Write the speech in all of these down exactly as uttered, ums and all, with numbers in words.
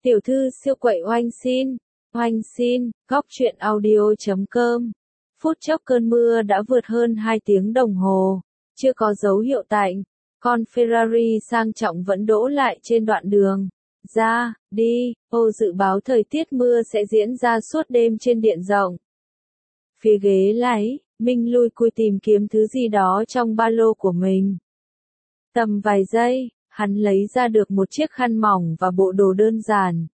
Tiểu thư siêu quậy oanh xin, oanh xin, góc truyện audio chấm com. Phút chốc cơn mưa đã vượt hơn hai tiếng đồng hồ, chưa có dấu hiệu tạnh, con Ferrari sang trọng vẫn đỗ lại trên đoạn đường. Ra, đi, ô dự báo thời tiết mưa sẽ diễn ra suốt đêm trên diện rộng. Phía ghế lái, Minh lui cui tìm kiếm thứ gì đó trong ba lô của mình. Tầm vài giây, hắn lấy ra được một chiếc khăn mỏng và bộ đồ đơn giản.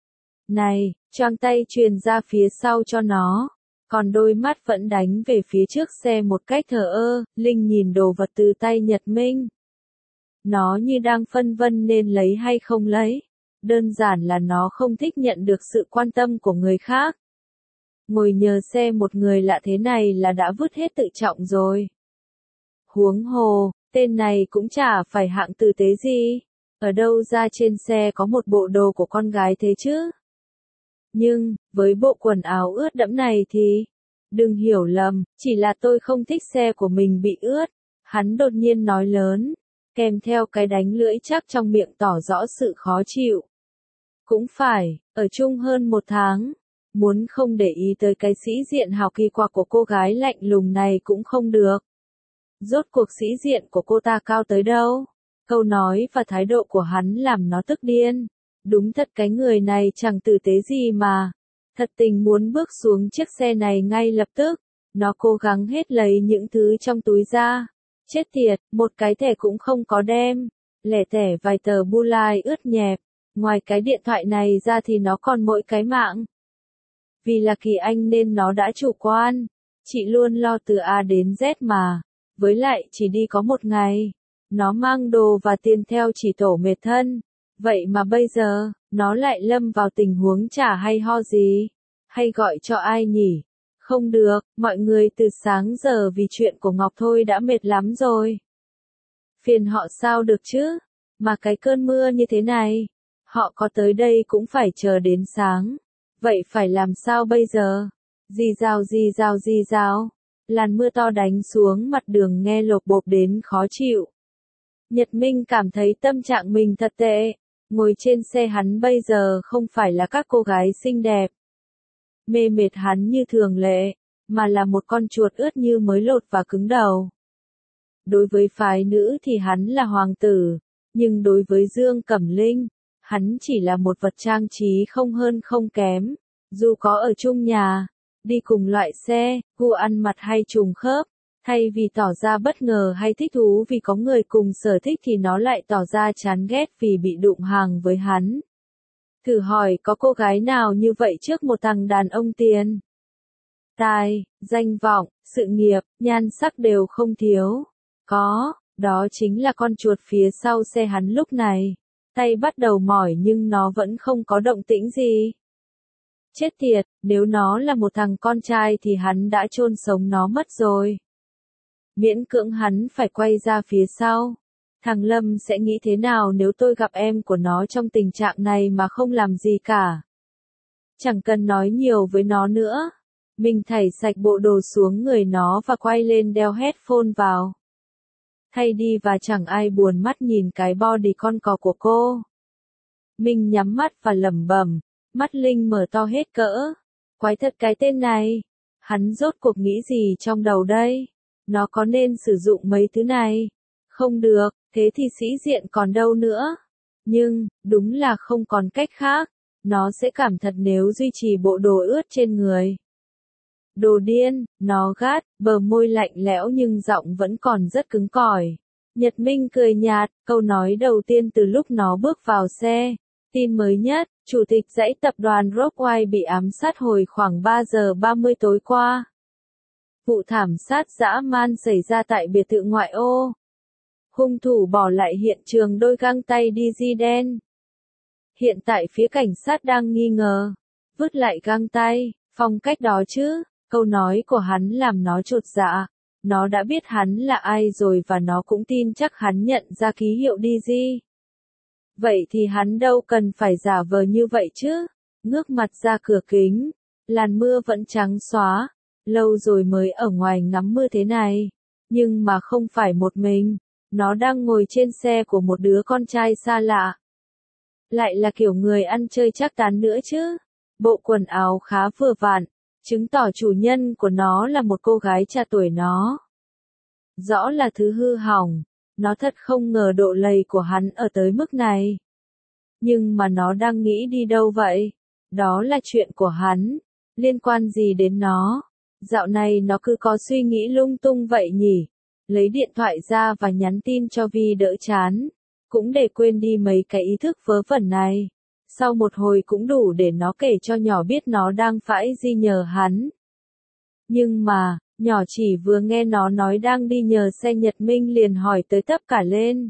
Này, choàng tay truyền ra phía sau cho nó, còn đôi mắt vẫn đánh về phía trước xe một cách thờ ơ. Linh nhìn đồ vật từ tay Nhật Minh. Nó như đang phân vân nên lấy hay không lấy. Đơn giản là nó không thích nhận được sự quan tâm của người khác. Ngồi nhờ xe một người lạ thế này là đã vứt hết tự trọng rồi. Huống hồ, tên này cũng chả phải hạng tử tế gì. Ở đâu ra trên xe có một bộ đồ của con gái thế chứ? Nhưng, với bộ quần áo ướt đẫm này thì... Đừng hiểu lầm, chỉ là tôi không thích xe của mình bị ướt. Hắn đột nhiên nói lớn, kèm theo cái đánh lưỡi chắc trong miệng tỏ rõ sự khó chịu. Cũng phải, ở chung hơn một tháng. Muốn không để ý tới cái sĩ diện hào kỳ quặc của cô gái lạnh lùng này cũng không được. Rốt cuộc sĩ diện của cô ta cao tới đâu? Câu nói và thái độ của hắn làm nó tức điên. Đúng thật cái người này chẳng tử tế gì mà. Thật tình muốn bước xuống chiếc xe này ngay lập tức. Nó cố gắng hết lấy những thứ trong túi ra. Chết tiệt, một cái thẻ cũng không có đem. Lẻ tẻ vài tờ bưu lai ướt nhẹp. Ngoài cái điện thoại này ra thì nó còn mỗi cái mạng. Vì là Kỳ Anh nên nó đã chủ quan. Chị luôn lo từ A đến Z mà. Với lại chỉ đi có một ngày. Nó mang đồ và tiền theo chỉ tổ mệt thân. Vậy mà bây giờ, nó lại lâm vào tình huống chả hay ho gì. Hay gọi cho ai nhỉ? Không được, mọi người từ sáng giờ vì chuyện của Ngọc thôi đã mệt lắm rồi. Phiền họ sao được chứ? Mà cái cơn mưa như thế này, họ có tới đây cũng phải chờ đến sáng. Vậy phải làm sao bây giờ? Rì rào rì rào rì rào. Làn mưa to đánh xuống mặt đường nghe lộp bộp đến khó chịu. Nhật Minh cảm thấy tâm trạng mình thật tệ. Ngồi trên xe hắn bây giờ không phải là các cô gái xinh đẹp. Mê mệt hắn như thường lệ, mà là một con chuột ướt như mới lột và cứng đầu. Đối với phái nữ thì hắn là hoàng tử, nhưng đối với Dương Cẩm Linh, hắn chỉ là một vật trang trí không hơn không kém. Dù có ở chung nhà, đi cùng loại xe, gu ăn mặt hay trùng khớp, thay vì tỏ ra bất ngờ hay thích thú vì có người cùng sở thích thì nó lại tỏ ra chán ghét vì bị đụng hàng với hắn. Thử hỏi có cô gái nào như vậy trước một thằng đàn ông tiền? Tài, danh vọng, sự nghiệp, nhan sắc đều không thiếu. Có, đó chính là con chuột phía sau xe hắn lúc này. Tay bắt đầu mỏi nhưng nó vẫn không có động tĩnh gì. Chết tiệt, nếu nó là một thằng con trai thì hắn đã chôn sống nó mất rồi. Miễn cưỡng hắn phải quay ra phía sau. Thằng Lâm sẽ nghĩ thế nào nếu tôi gặp em của nó trong tình trạng này mà không làm gì cả. Chẳng cần nói nhiều với nó nữa. Mình thảy sạch bộ đồ xuống người nó và quay lên đeo headphone vào. Thay đi và chẳng ai buồn mắt nhìn cái body con cò của cô. Mình nhắm mắt và lẩm bẩm, mắt Linh mở to hết cỡ. Quái thật cái tên này. Hắn rốt cuộc nghĩ gì trong đầu đây? Nó có nên sử dụng mấy thứ này? Không được, thế thì sĩ diện còn đâu nữa. Nhưng, đúng là không còn cách khác. Nó sẽ cảm thật nếu duy trì bộ đồ ướt trên người. Đồ điên, nó gắt, bờ môi lạnh lẽo nhưng giọng vẫn còn rất cứng cỏi. Nhật Minh cười nhạt, câu nói đầu tiên từ lúc nó bước vào xe. Tin mới nhất, chủ tịch dãy tập đoàn Rockwell bị ám sát hồi khoảng ba giờ ba mươi tối qua. Vụ thảm sát dã man xảy ra tại biệt thự ngoại ô. Hung thủ bỏ lại hiện trường đôi găng tay đi di đen. Hiện tại phía cảnh sát đang nghi ngờ. Vứt lại găng tay, phong cách đó chứ. Câu nói của hắn làm nó chột dạ. Nó đã biết hắn là ai rồi và nó cũng tin chắc hắn nhận ra ký hiệu đi di. Vậy thì hắn đâu cần phải giả vờ như vậy chứ. Ngước mặt ra cửa kính. Làn mưa vẫn trắng xóa. Lâu rồi mới ở ngoài ngắm mưa thế này. Nhưng mà không phải một mình. Nó đang ngồi trên xe của một đứa con trai xa lạ. lại là kiểu người ăn chơi trác tán nữa chứ. Bộ quần áo khá vừa vặn, chứng tỏ chủ nhân của nó là một cô gái trạc tuổi nó. Rõ là thứ hư hỏng, nó thật không ngờ độ lầy của hắn ở tới mức này. Nhưng mà nó đang nghĩ đi đâu vậy? Đó là chuyện của hắn, liên quan gì đến nó? Dạo này nó cứ có suy nghĩ lung tung vậy nhỉ? Lấy điện thoại ra và nhắn tin cho Vi đỡ chán, cũng để quên đi mấy cái ý thức vớ vẩn này. Sau một hồi cũng đủ để nó kể cho nhỏ biết nó đang phải gì nhờ hắn. Nhưng mà, nhỏ chỉ vừa nghe nó nói đang đi nhờ xe Nhật Minh liền hỏi tới tấp cả lên.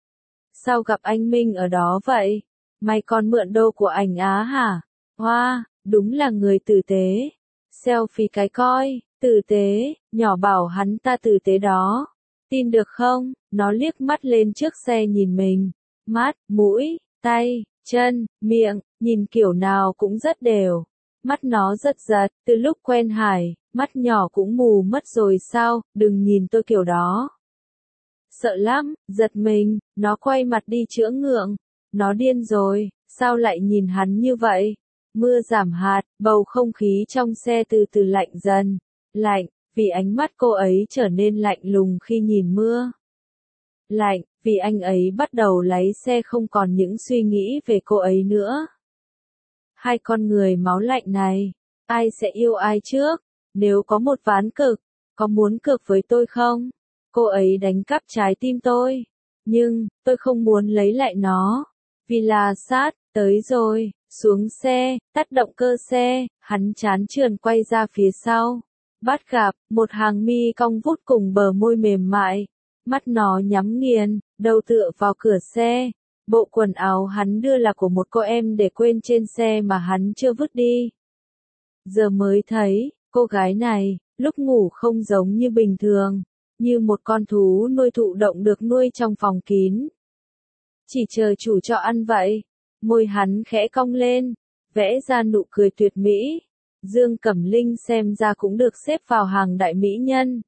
Sao gặp anh Minh ở đó vậy? Mày còn mượn đô của ảnh Á hả? Hoa, wow, đúng là người tử tế. Selfie cái coi, tử tế, nhỏ bảo hắn ta tử tế đó. Tin được không? Nó liếc mắt lên trước xe nhìn mình. Mắt, mũi, tay, chân, miệng, nhìn kiểu nào cũng rất đều. Mắt nó rất giật, từ lúc quen Hải, mắt nhỏ cũng mù mất rồi sao, đừng nhìn tôi kiểu đó. Sợ lắm, giật mình, nó quay mặt đi chữa ngượng. Nó điên rồi, sao lại nhìn hắn như vậy? Mưa giảm hạt, bầu không khí trong xe từ từ lạnh dần. Lạnh, vì ánh mắt cô ấy trở nên lạnh lùng khi nhìn mưa. Lạnh, vì anh ấy bắt đầu lái xe không còn những suy nghĩ về cô ấy nữa. Hai con người máu lạnh này, ai sẽ yêu ai trước? Nếu có một ván cược, có muốn cược với tôi không? Cô ấy đánh cắp trái tim tôi. Nhưng, tôi không muốn lấy lại nó. Vì là sát, tới rồi, xuống xe, tắt động cơ xe, hắn chán chườn quay ra phía sau. Bắt gặp, một hàng mi cong vút cùng bờ môi mềm mại. Mắt nó nhắm nghiền, đầu tựa vào cửa xe. Bộ quần áo hắn đưa là của một cô em để quên trên xe mà hắn chưa vứt đi. Giờ mới thấy, cô gái này, lúc ngủ không giống như bình thường, như một con thú nuôi thụ động được nuôi trong phòng kín. Chỉ chờ chủ cho ăn vậy. Môi hắn khẽ cong lên, vẽ ra nụ cười tuyệt mỹ. Dương Cẩm Linh xem ra cũng được xếp vào hàng đại mỹ nhân.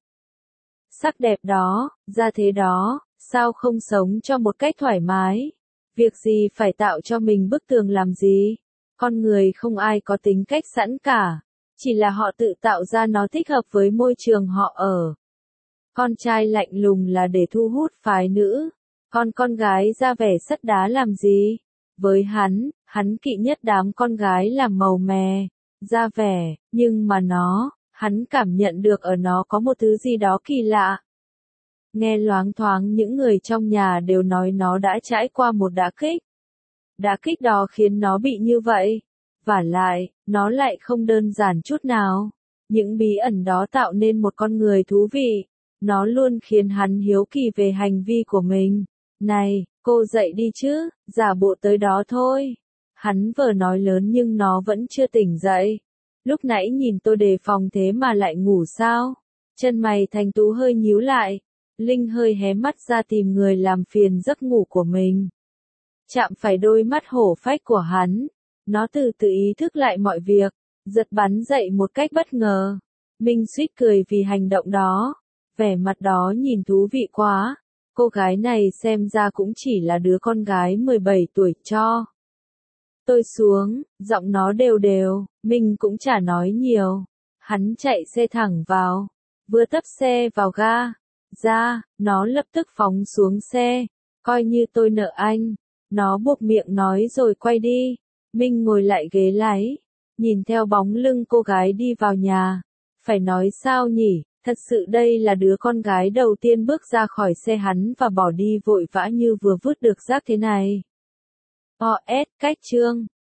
Sắc đẹp đó, ra thế đó, sao không sống cho một cách thoải mái? Việc gì phải tạo cho mình bức tường làm gì? Con người không ai có tính cách sẵn cả, chỉ là họ tự tạo ra nó thích hợp với môi trường họ ở. Con trai lạnh lùng là để thu hút phái nữ, còn con gái ra vẻ sắt đá làm gì? Với hắn, hắn kỵ nhất đám con gái làm màu mè, ra vẻ, nhưng mà nó, hắn cảm nhận được ở nó có một thứ gì đó kỳ lạ. Nghe loáng thoáng những người trong nhà đều nói nó đã trải qua một đả kích. Đả kích đó khiến nó bị như vậy. Vả lại, nó lại không đơn giản chút nào. Những bí ẩn đó tạo nên một con người thú vị. Nó luôn khiến hắn hiếu kỳ về hành vi của mình. Này, cô dậy đi chứ, giả bộ tới đó thôi. Hắn vừa nói lớn nhưng nó vẫn chưa tỉnh dậy. Lúc nãy nhìn tôi đề phòng thế mà lại ngủ sao? Chân mày Thành Tú hơi nhíu lại. Linh hơi hé mắt ra tìm người làm phiền giấc ngủ của mình. Chạm phải đôi mắt hổ phách của hắn. Nó từ từ ý thức lại mọi việc, giật bắn dậy một cách bất ngờ. Minh suýt cười vì hành động đó. Vẻ mặt đó nhìn thú vị quá. Cô gái này xem ra cũng chỉ là đứa con gái mười bảy tuổi cho. Tôi xuống, giọng nó đều đều, mình cũng chả nói nhiều. Hắn chạy xe thẳng vào, vừa tấp xe vào ga, ra, nó lập tức phóng xuống xe, coi như tôi nợ anh. Nó buộc miệng nói rồi quay đi. Minh ngồi lại ghế lái, nhìn theo bóng lưng cô gái đi vào nhà. Phải nói sao nhỉ, thật sự đây là đứa con gái đầu tiên bước ra khỏi xe hắn và bỏ đi vội vã như vừa vứt được rác thế này. o ét cách chương